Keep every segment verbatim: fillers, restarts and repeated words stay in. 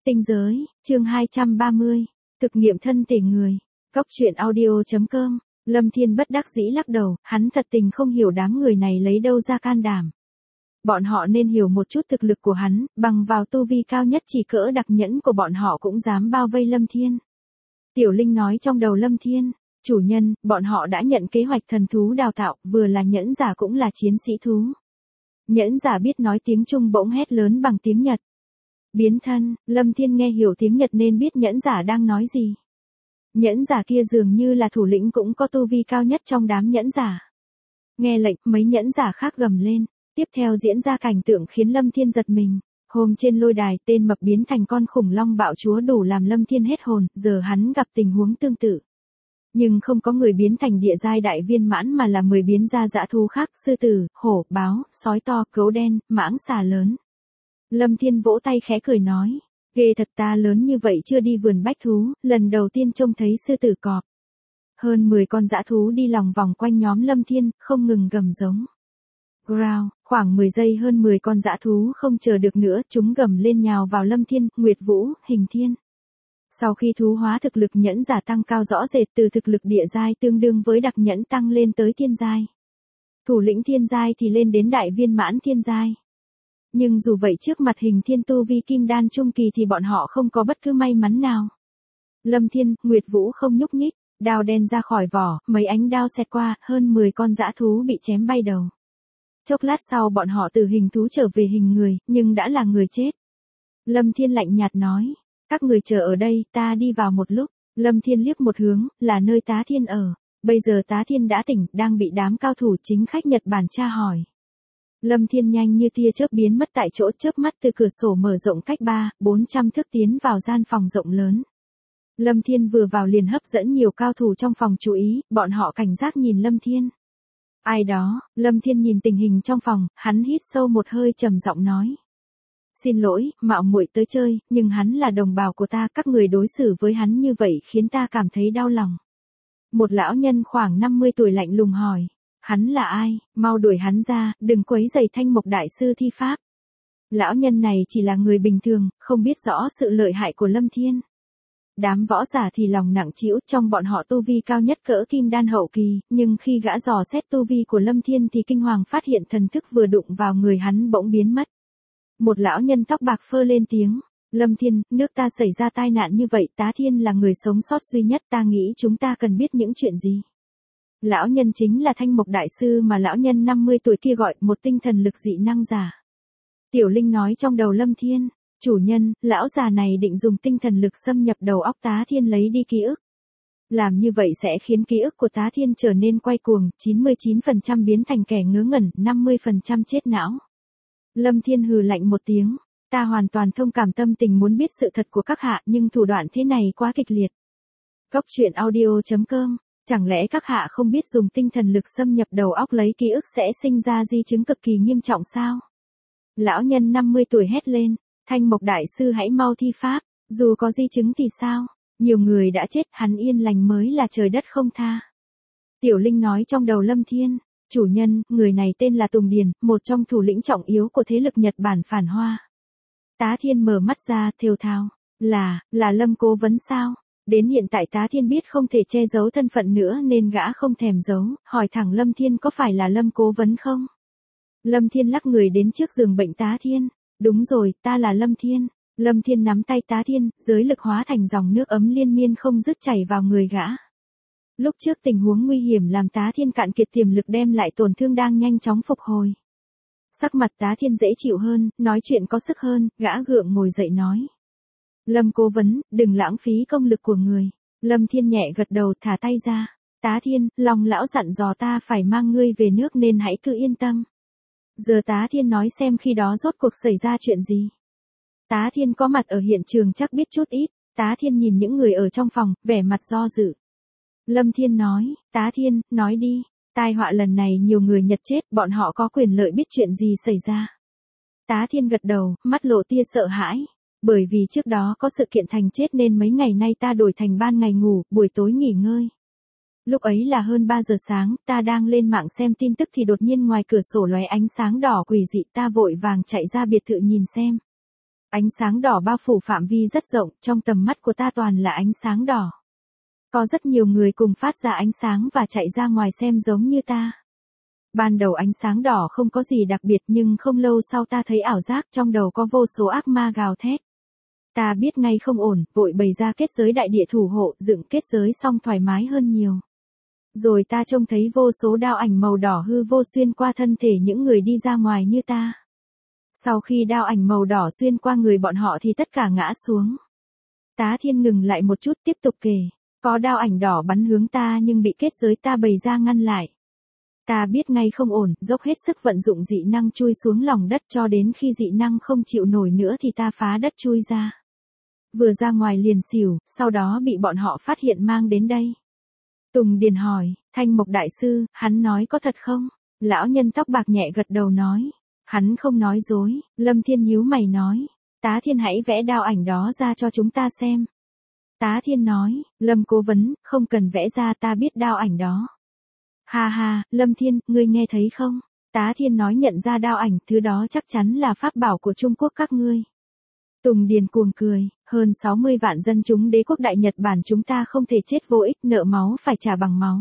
Tinh giới, chương hai trăm ba mươi. Thực nghiệm thân thể người. Cóc truyện audio chấm com. Lâm Thiên bất đắc dĩ lắc đầu, hắn thật tình không hiểu đám người này lấy đâu ra can đảm. Bọn họ nên hiểu một chút thực lực của hắn, bằng vào tu vi cao nhất chỉ cỡ đặc nhẫn của bọn họ cũng dám bao vây Lâm Thiên. Tiểu Linh nói trong đầu Lâm Thiên, chủ nhân, bọn họ đã nhận kế hoạch thần thú đào tạo, vừa là nhẫn giả cũng là chiến sĩ thú. Nhẫn giả biết nói tiếng Trung bỗng hét lớn bằng tiếng Nhật. Biến thân, Lâm Thiên nghe hiểu tiếng Nhật nên biết nhẫn giả đang nói gì. Nhẫn giả kia dường như là thủ lĩnh cũng có tu vi cao nhất trong đám nhẫn giả. Nghe lệnh, mấy nhẫn giả khác gầm lên, tiếp theo diễn ra cảnh tượng khiến Lâm Thiên giật mình. Hôm trên lôi đài, tên mập biến thành con khủng long bạo chúa đủ làm Lâm Thiên hết hồn, giờ hắn gặp tình huống tương tự. Nhưng không có người biến thành địa giai đại viên mãn mà là mười biến ra dã thú khác, sư tử, hổ, báo, sói to, gấu đen, mãng xà lớn. Lâm Thiên vỗ tay khẽ cười nói, ghê thật, ta lớn như vậy chưa đi vườn bách thú, lần đầu tiên trông thấy sư tử cọp. Hơn mười con dã thú đi lòng vòng quanh nhóm Lâm Thiên, không ngừng gầm giống. Growl, khoảng mười giây hơn mười con dã thú không chờ được nữa, chúng gầm lên nhào vào Lâm Thiên, Nguyệt Vũ, Hình Thiên. Sau khi thú hóa thực lực nhẫn giả tăng cao rõ rệt từ thực lực địa giai tương đương với đặc nhẫn tăng lên tới thiên giai. Thủ lĩnh thiên giai thì lên đến đại viên mãn thiên giai. Nhưng dù vậy trước mặt Hình Thiên tu vi kim đan trung kỳ thì bọn họ không có bất cứ may mắn nào. Lâm Thiên, Nguyệt Vũ không nhúc nhích, đao đen ra khỏi vỏ, mấy ánh đao xẹt qua, hơn mười con dã thú bị chém bay đầu. Chốc lát sau bọn họ từ hình thú trở về hình người, nhưng đã là người chết. Lâm Thiên lạnh nhạt nói, các người chờ ở đây, ta đi vào một lúc. Lâm Thiên liếc một hướng, là nơi Tá Thiên ở. Bây giờ Tá Thiên đã tỉnh, đang bị đám cao thủ chính khách Nhật Bản tra hỏi. Lâm Thiên nhanh như tia chớp biến mất tại chỗ, chớp mắt từ cửa sổ mở rộng cách ba, bốn trăm thước tiến vào gian phòng rộng lớn. Lâm Thiên vừa vào liền hấp dẫn nhiều cao thủ trong phòng chú ý, bọn họ cảnh giác nhìn Lâm Thiên. Ai đó, Lâm Thiên nhìn tình hình trong phòng, hắn hít sâu một hơi trầm giọng nói. Xin lỗi, mạo muội tới chơi, nhưng hắn là đồng bào của ta, các người đối xử với hắn như vậy khiến ta cảm thấy đau lòng. Một lão nhân khoảng năm mươi tuổi lạnh lùng hỏi. Hắn là ai, mau đuổi hắn ra, đừng quấy rầy Thanh Mộc đại sư thi pháp. Lão nhân này chỉ là người bình thường, không biết rõ sự lợi hại của Lâm Thiên. Đám võ giả thì lòng nặng trĩu, trong bọn họ tu vi cao nhất cỡ kim đan hậu kỳ, nhưng khi gã dò xét tu vi của Lâm Thiên thì kinh hoàng phát hiện thần thức vừa đụng vào người hắn bỗng biến mất. Một lão nhân tóc bạc phơ lên tiếng, Lâm Thiên, nước ta xảy ra tai nạn như vậy, Tá Thiên là người sống sót duy nhất, ta nghĩ chúng ta cần biết những chuyện gì. Lão nhân chính là Thanh Mộc đại sư mà lão nhân năm mươi tuổi kia gọi, một tinh thần lực dị năng giả. Tiểu Linh nói trong đầu Lâm Thiên, chủ nhân, lão già này định dùng tinh thần lực xâm nhập đầu óc Tá Thiên lấy đi ký ức. Làm như vậy sẽ khiến ký ức của Tá Thiên trở nên quay cuồng, chín mươi chín phần trăm biến thành kẻ ngớ ngẩn, năm mươi phần trăm chết não. Lâm Thiên hừ lạnh một tiếng, ta hoàn toàn thông cảm tâm tình muốn biết sự thật của các hạ, nhưng thủ đoạn thế này quá kịch liệt. Cóc truyện audio chấm com. Chẳng lẽ các hạ không biết dùng tinh thần lực xâm nhập đầu óc lấy ký ức sẽ sinh ra di chứng cực kỳ nghiêm trọng sao? Lão nhân năm mươi tuổi hét lên, Thanh Mộc đại sư hãy mau thi pháp, dù có di chứng thì sao? Nhiều người đã chết, hắn yên lành mới là trời đất không tha. Tiểu Linh nói trong đầu Lâm Thiên, chủ nhân, người này tên là Tùng Điền, một trong thủ lĩnh trọng yếu của thế lực Nhật Bản phản hoa. Tá Thiên mở mắt ra, thều thào, là, là Lâm cố vấn sao? Đến hiện tại Tá Thiên biết không thể che giấu thân phận nữa nên gã không thèm giấu, hỏi thẳng Lâm Thiên có phải là Lâm cố vấn không? Lâm Thiên lắc người đến trước giường bệnh Tá Thiên, đúng rồi, ta là Lâm Thiên. Lâm Thiên nắm tay Tá Thiên, giới lực hóa thành dòng nước ấm liên miên không dứt chảy vào người gã. Lúc trước tình huống nguy hiểm làm Tá Thiên cạn kiệt tiềm lực đem lại tổn thương đang nhanh chóng phục hồi. Sắc mặt Tá Thiên dễ chịu hơn, nói chuyện có sức hơn, gã gượng ngồi dậy nói. Lâm cố vấn, đừng lãng phí công lực của người. Lâm Thiên nhẹ gật đầu, thả tay ra. Tá Thiên, lòng lão dặn dò ta phải mang ngươi về nước nên hãy cứ yên tâm. Giờ Tá Thiên nói xem khi đó rốt cuộc xảy ra chuyện gì. Tá Thiên có mặt ở hiện trường chắc biết chút ít. Tá Thiên nhìn những người ở trong phòng, vẻ mặt do dự. Lâm Thiên nói, Tá Thiên, nói đi. Tai họa lần này nhiều người Nhật chết, bọn họ có quyền lợi biết chuyện gì xảy ra. Tá Thiên gật đầu, mắt lộ tia sợ hãi. Bởi vì trước đó có sự kiện thành chết nên mấy ngày nay ta đổi thành ban ngày ngủ, buổi tối nghỉ ngơi. Lúc ấy là hơn ba giờ sáng, ta đang lên mạng xem tin tức thì đột nhiên ngoài cửa sổ lóe ánh sáng đỏ quỷ dị, ta vội vàng chạy ra biệt thự nhìn xem. Ánh sáng đỏ bao phủ phạm vi rất rộng, trong tầm mắt của ta toàn là ánh sáng đỏ. Có rất nhiều người cùng phát ra ánh sáng và chạy ra ngoài xem giống như ta. Ban đầu ánh sáng đỏ không có gì đặc biệt nhưng không lâu sau ta thấy ảo giác, trong đầu có vô số ác ma gào thét. Ta biết ngay không ổn, vội bày ra kết giới đại địa thủ hộ, dựng kết giới xong thoải mái hơn nhiều. Rồi ta trông thấy vô số đao ảnh màu đỏ hư vô xuyên qua thân thể những người đi ra ngoài như ta. Sau khi đao ảnh màu đỏ xuyên qua người bọn họ thì tất cả ngã xuống. Tá Thiên ngừng lại một chút tiếp tục kể. Có đao ảnh đỏ bắn hướng ta nhưng bị kết giới ta bày ra ngăn lại. Ta biết ngay không ổn, dốc hết sức vận dụng dị năng chui xuống lòng đất cho đến khi dị năng không chịu nổi nữa thì ta phá đất chui ra. Vừa ra ngoài liền xỉu, sau đó bị bọn họ phát hiện mang đến đây. Tùng Điền hỏi, Thanh Mộc Đại Sư, hắn nói có thật không? Lão nhân tóc bạc nhẹ gật đầu nói. Hắn không nói dối. Lâm Thiên nhíu mày nói. Tá Thiên hãy vẽ đao ảnh đó ra cho chúng ta xem. Tá Thiên nói, Lâm cố vấn, không cần vẽ ra, ta biết đao ảnh đó. Ha ha, Lâm Thiên, ngươi nghe thấy không? Tá Thiên nói nhận ra đao ảnh, thứ đó chắc chắn là pháp bảo của Trung Quốc các ngươi. Tùng Điền cuồng cười, hơn sáu mươi vạn dân chúng đế quốc Đại Nhật Bản chúng ta không thể chết vô ích, nợ máu phải trả bằng máu.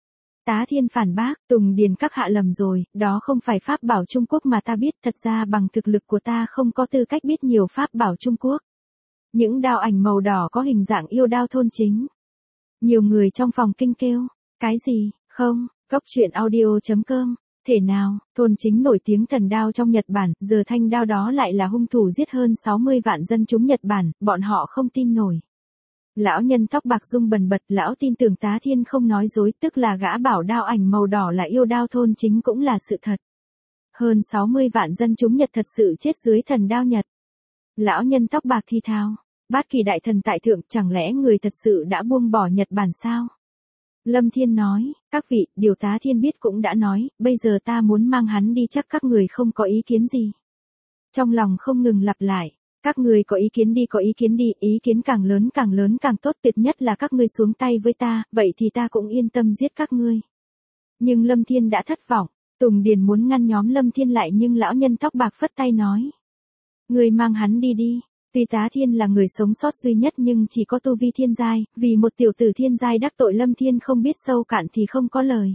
Tá Thiên phản bác, Tùng Điền các hạ lầm rồi, đó không phải pháp bảo Trung Quốc mà ta biết, thật ra bằng thực lực của ta không có tư cách biết nhiều pháp bảo Trung Quốc. Những đao ảnh màu đỏ có hình dạng yêu đao thôn chính. Nhiều người trong phòng kinh kêu, cái gì, không, Cốc truyện audio chấm com, thể nào, thôn chính nổi tiếng thần đao trong Nhật Bản, giờ thanh đao đó lại là hung thủ giết hơn sáu mươi vạn dân chúng Nhật Bản, bọn họ không tin nổi. Lão nhân tóc bạc rung bần bật, lão tin tưởng Tá Thiên không nói dối, tức là gã bảo đao ảnh màu đỏ là yêu đao thôn chính cũng là sự thật. Hơn sáu mươi vạn dân chúng Nhật thật sự chết dưới thần đao Nhật. Lão nhân tóc bạc thi thao, Bát Kỳ đại thần tại thượng, chẳng lẽ người thật sự đã buông bỏ Nhật Bản sao? Lâm Thiên nói, các vị, điều Tá Thiên biết cũng đã nói, bây giờ ta muốn mang hắn đi, chắc các người không có ý kiến gì. Trong lòng không ngừng lặp lại, các người có ý kiến đi, có ý kiến đi, ý kiến càng lớn càng lớn càng tốt, tuyệt nhất là các ngươi xuống tay với ta, vậy thì ta cũng yên tâm giết các ngươi. Nhưng Lâm Thiên đã thất vọng, Tùng Điền muốn ngăn nhóm Lâm Thiên lại nhưng lão nhân tóc bạc phất tay nói. Người mang hắn đi đi. Tuy Tá Thiên là người sống sót duy nhất nhưng chỉ có tu vi thiên giai, vì một tiểu tử thiên giai đắc tội Lâm Thiên không biết sâu cạn thì không có lời.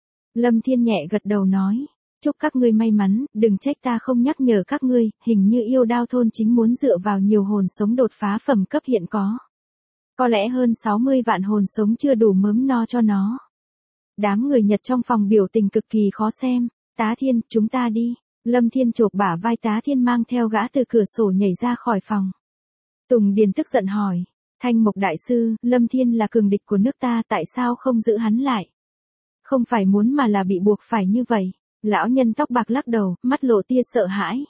Lâm Thiên nhẹ gật đầu nói, chúc các ngươi may mắn, đừng trách ta không nhắc nhở các ngươi, hình như yêu đao thôn chính muốn dựa vào nhiều hồn sống đột phá phẩm cấp hiện có. Có lẽ hơn sáu mươi vạn hồn sống chưa đủ mớm no cho nó. Đám người Nhật trong phòng biểu tình cực kỳ khó xem, Tá Thiên, chúng ta đi. Lâm Thiên chộp bả vai Tá Thiên mang theo gã từ cửa sổ nhảy ra khỏi phòng. Tùng Điền tức giận hỏi, Thanh Mộc Đại Sư, Lâm Thiên là cường địch của nước ta, tại sao không giữ hắn lại? Không phải muốn mà là bị buộc phải như vậy. Lão nhân tóc bạc lắc đầu, mắt lộ tia sợ hãi.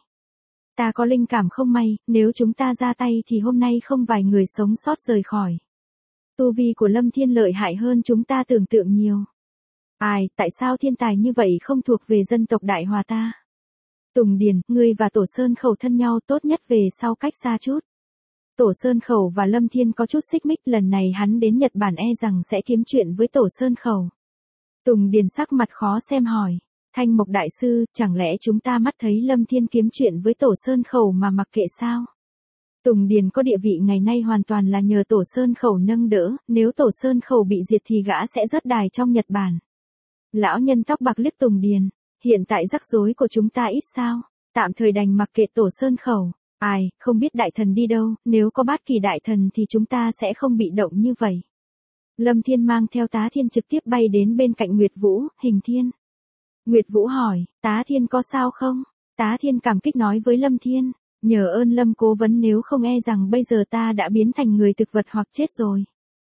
Ta có linh cảm không may, nếu chúng ta ra tay thì hôm nay không vài người sống sót rời khỏi. Tu vi của Lâm Thiên lợi hại hơn chúng ta tưởng tượng nhiều. Ai, tại sao thiên tài như vậy không thuộc về dân tộc Đại Hòa ta? Tùng Điền, ngươi và Tổ Sơn Khẩu thân nhau, tốt nhất về sau cách xa chút. Tổ Sơn Khẩu và Lâm Thiên có chút xích mích, lần này hắn đến Nhật Bản e rằng sẽ kiếm chuyện với Tổ Sơn Khẩu. Tùng Điền sắc mặt khó xem hỏi, Thanh Mộc Đại Sư, chẳng lẽ chúng ta mắt thấy Lâm Thiên kiếm chuyện với Tổ Sơn Khẩu mà mặc kệ sao? Tùng Điền có địa vị ngày nay hoàn toàn là nhờ Tổ Sơn Khẩu nâng đỡ, nếu Tổ Sơn Khẩu bị diệt thì gã sẽ rớt đài trong Nhật Bản. Lão nhân tóc bạc liếc Tùng Điền, hiện tại rắc rối của chúng ta ít sao, tạm thời đành mặc kệ Tổ Sơn Khẩu. Ai, không biết đại thần đi đâu, nếu có Bát Kỳ đại thần thì chúng ta sẽ không bị động như vậy. Lâm Thiên mang theo Tá Thiên trực tiếp bay đến bên cạnh Nguyệt Vũ, Hình Thiên. Nguyệt Vũ hỏi, Tá Thiên có sao không? Tá Thiên cảm kích nói với Lâm Thiên, nhờ ơn Lâm cố vấn, nếu không e rằng bây giờ ta đã biến thành người thực vật hoặc chết rồi.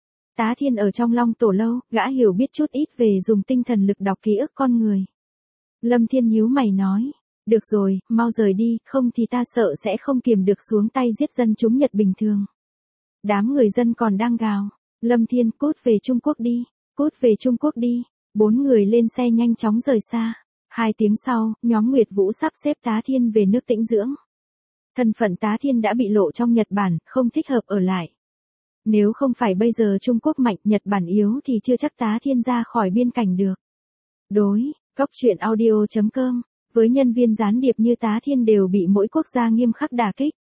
Tá Thiên ở trong Long Tổ lâu, gã hiểu biết chút ít về dùng tinh thần lực đọc ký ức con người. Lâm Thiên nhíu mày nói, được rồi, mau rời đi, không thì ta sợ sẽ không kiềm được xuống tay giết dân chúng Nhật bình thường. Đám người dân còn đang gào, Lâm Thiên, cút về Trung Quốc đi, cút về Trung Quốc đi. Bốn người lên xe nhanh chóng rời xa. Hai tiếng sau, nhóm Nguyệt Vũ sắp xếp Tá Thiên về nước tĩnh dưỡng. Thân phận Tá Thiên đã bị lộ trong Nhật Bản, không thích hợp ở lại. Nếu không phải bây giờ Trung Quốc mạnh, Nhật Bản yếu thì chưa chắc Tá Thiên ra khỏi biên cảnh được. Đối, Cốc truyện audio chấm com, với nhân viên gián điệp như Tá Thiên đều bị mỗi quốc gia nghiêm khắc đả kích.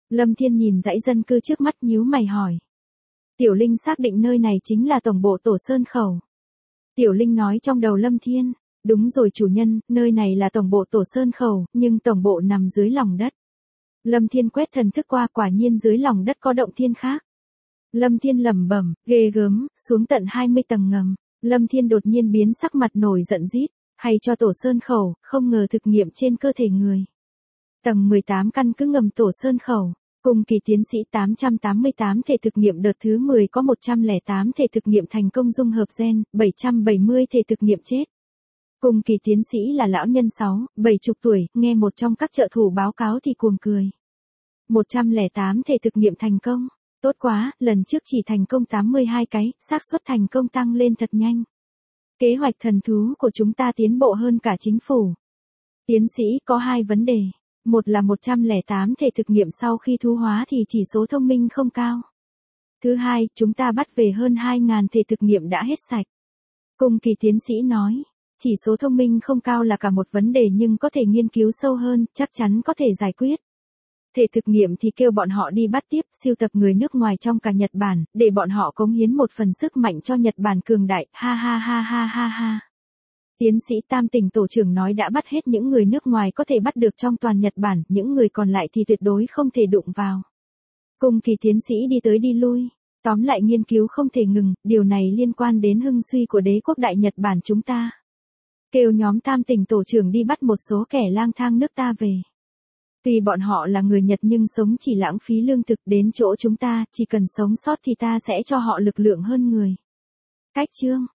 Lâm Thiên nhìn dãy dân cư trước mắt nhíu mày hỏi. Tiểu Linh xác định nơi này chính là tổng bộ Tổ Sơn Khẩu. Tiểu Linh nói trong đầu Lâm Thiên, đúng rồi chủ nhân, nơi này là tổng bộ Tổ Sơn Khẩu, nhưng tổng bộ nằm dưới lòng đất. Lâm Thiên quét thần thức qua, quả nhiên dưới lòng đất có động thiên khác. Lâm Thiên lẩm bẩm, ghê gớm, xuống tận hai mươi tầng ngầm. Lâm Thiên đột nhiên biến sắc mặt nổi giận rít, hay cho Tổ Sơn Khẩu, không ngờ thực nghiệm trên cơ thể người. Tầng mười tám căn cứ ngầm Tổ Sơn Khẩu, cùng kỳ tiến sĩ tám trăm tám mươi tám thể thực nghiệm đợt thứ mười có một trăm lẻ tám thể thực nghiệm thành công dung hợp gen, bảy trăm bảy mươi thể thực nghiệm chết. Cùng kỳ tiến sĩ là lão nhân sáu, bảy mươi tuổi, nghe một trong các trợ thủ báo cáo thì cuồng cười. một trăm lẻ tám thể thực nghiệm thành công. Tốt quá, lần trước chỉ thành công tám mươi hai cái, xác suất thành công tăng lên thật nhanh. Kế hoạch thần thú của chúng ta tiến bộ hơn cả chính phủ. Tiến sĩ có hai vấn đề. Một là một trăm lẻ tám thể thực nghiệm sau khi thú hóa thì chỉ số thông minh không cao. Thứ hai, chúng ta bắt về hơn hai nghìn thể thực nghiệm đã hết sạch. Cùng kỳ tiến sĩ nói, chỉ số thông minh không cao là cả một vấn đề nhưng có thể nghiên cứu sâu hơn, chắc chắn có thể giải quyết. Thể thực nghiệm thì kêu bọn họ đi bắt tiếp, siêu tập người nước ngoài trong cả Nhật Bản, để bọn họ cống hiến một phần sức mạnh cho Nhật Bản cường đại, ha ha ha ha ha ha. Tiến sĩ Tam Tỉnh tổ trưởng nói đã bắt hết những người nước ngoài có thể bắt được trong toàn Nhật Bản, những người còn lại thì tuyệt đối không thể đụng vào. Cùng kỳ tiến sĩ đi tới đi lui, tóm lại nghiên cứu không thể ngừng, điều này liên quan đến hưng suy của đế quốc đại Nhật Bản chúng ta. Kêu nhóm Tam Tỉnh tổ trưởng đi bắt một số kẻ lang thang nước ta về. Tuy bọn họ là người Nhật nhưng sống chỉ lãng phí lương thực, đến chỗ chúng ta, chỉ cần sống sót thì ta sẽ cho họ lực lượng hơn người. Cách chương